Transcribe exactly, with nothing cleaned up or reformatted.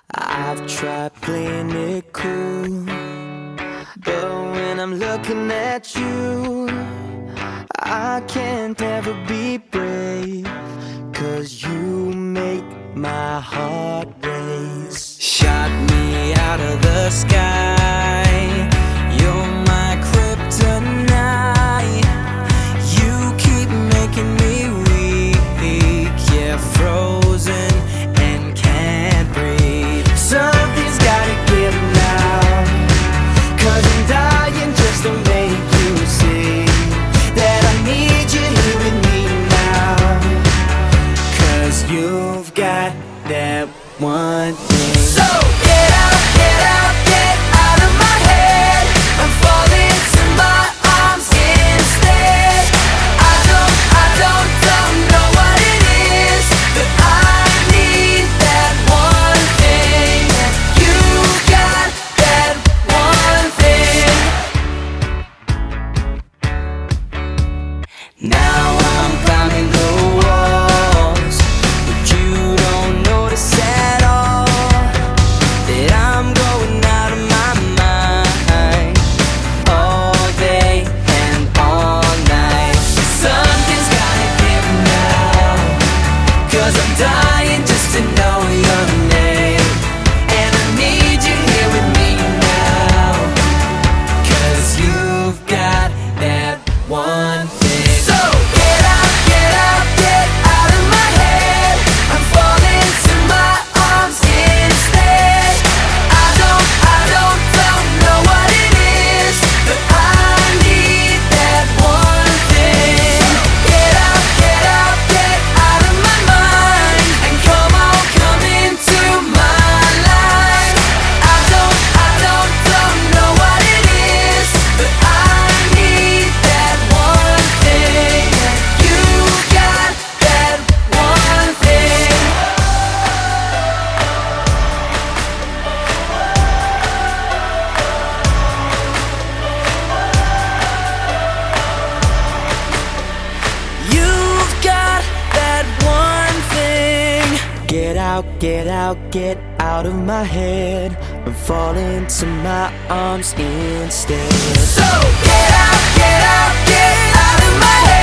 I've tried playing it cool, but when I'm looking at you, I can't ever be brave, 'cause you make my heart race. Shot me out of the sky, you're my kryptonite. You keep making me weak, yeah, frozen and can't breathe. Something's gotta give now, 'cause I'm dying just to make you see that I need you here with me now. 'Cause you've got that one thing. So get out, get out, get out of my head. I'm falling to my arms instead. I don't, I don't, don't know what it is, but I need that one thing. You got that one thing. Now I'm climbing the walls, but you don't notice at all that I'm going out of my mind all day and all night. Something's gotta give now, 'cause I'm dying just to know your name. And I need you here with me now, 'cause you've got that one thing. So get out, get out, get out of my head. I'm falling to my arms instead. I don't, I don't, don't know what it is, but I need that one thing. Get out, get out, get out of my mind, and come on, come into my life. I don't, I don't, don't know what it is, but I need that one thing. You got that one thing. You've got that one thing. Get out, get out, get out of my head. I'm falling to my arms instead. So get out, get out, get out of my head.